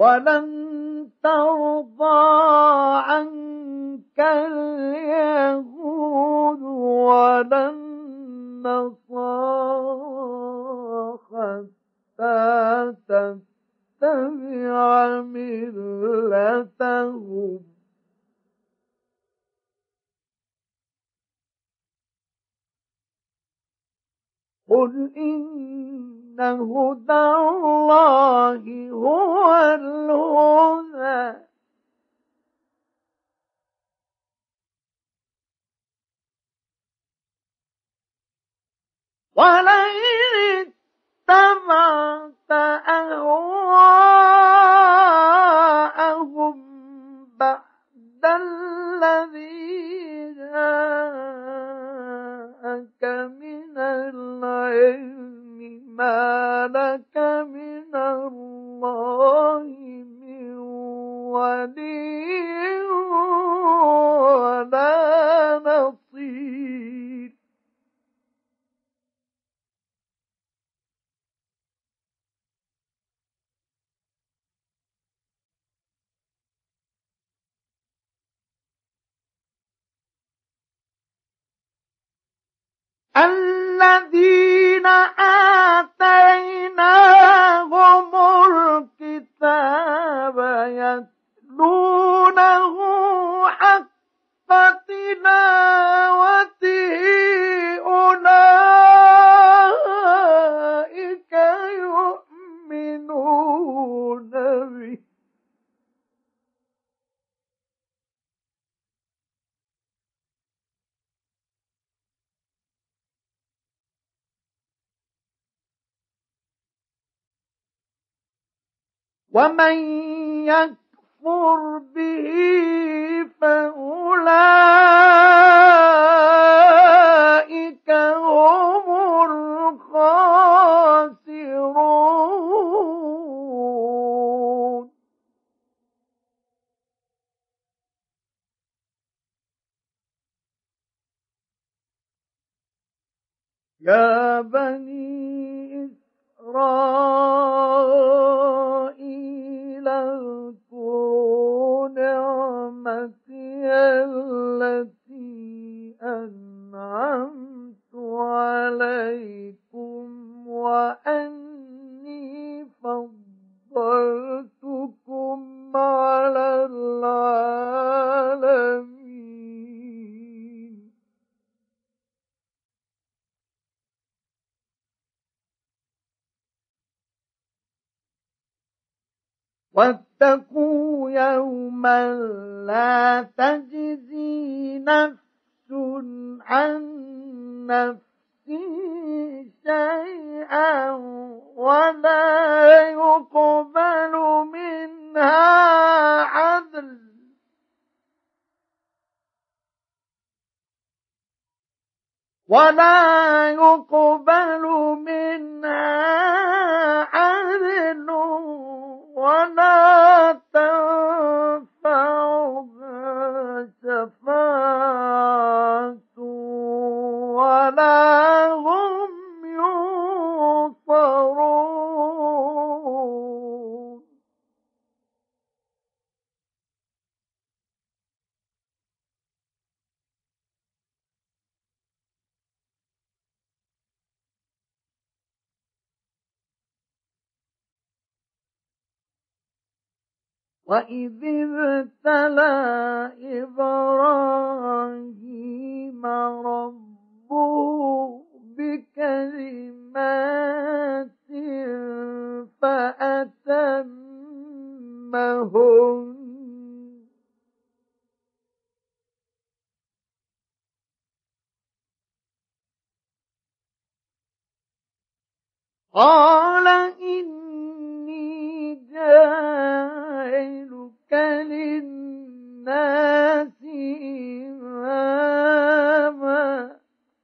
ولن ترضى عنك اليهود ولا النصارى حتى تتبع ملتهم قل إن هدى الله هو الهدى ولئن اتبعت أهواءهم بعد الذي جاءك من العلم ما لك من الله من ولي ولا نصير الذين آتيناهم الكتاب يتلونه حق تلاوته أولئك يؤمنون به ومن يكفر به فأولئك هم الخاسرون يا بني إسرائيل اذكروا نعمتي التي أنعمت عليكم وأني فضلتكم على العالمين واتقوا يوما لا تجزي نفس عن نفس شيئا ولا يقبل منها عدل ولا تنفعها شفاعة ولا هم ينصرون وَإِذِ ابْتَلَى إِبْرَاهِيمَ رَبُّهُ بِكَلِمَاتٍ فَأَتَمَّهُنَّ قَالَ إِنِّي جَاعِلُكَ لِلنَّاسِ إِمَامًا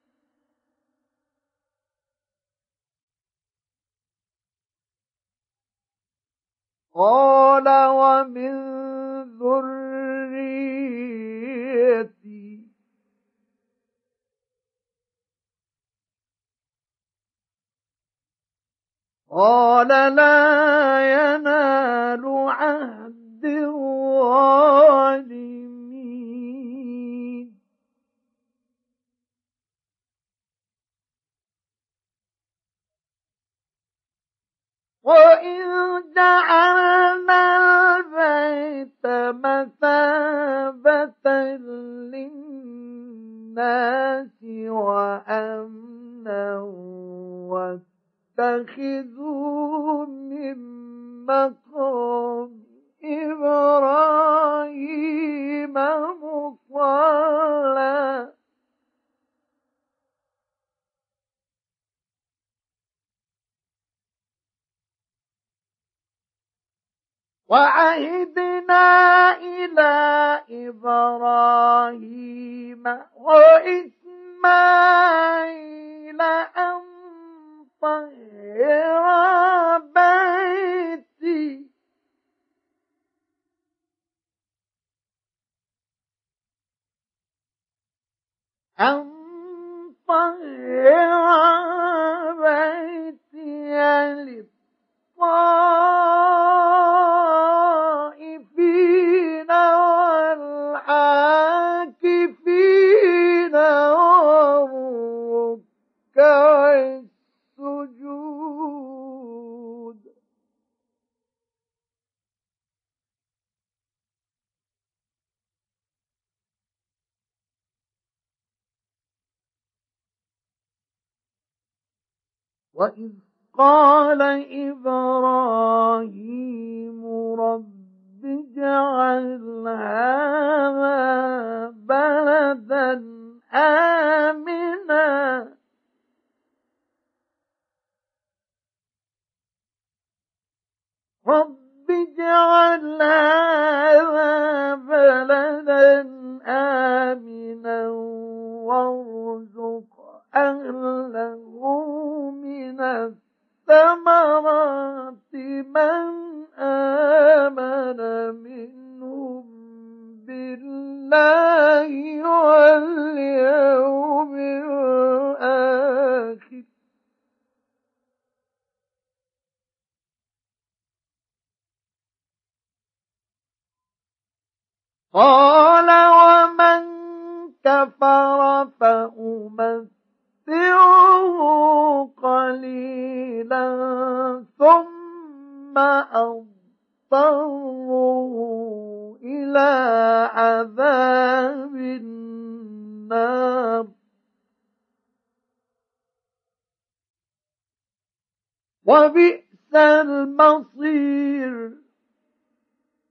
قَالَ وَمِنْ ذُرِّيَّتِي قَالَ لَا يَنَالُ عَهْدِي وإذ جعلنا البيت مثابة للناس وأمنا واتخذوا من مقام إبراهيم مصلى وعهدنا إلى إبراهيم وإسماعيل أن طهرا بيتي للطائفين والعاكفين والركع السجود. وإذ قال إبراهيم رب اجعل هذا بلدا آمنا رب اجعل هذا بلدا آمنا وارزق أهله من الثمرات من آمن منهم بالله واليوم الآخر قال ومن كفر فأمتعه قليلا ثم أضطره إلى عذاب النار وبئس المصير.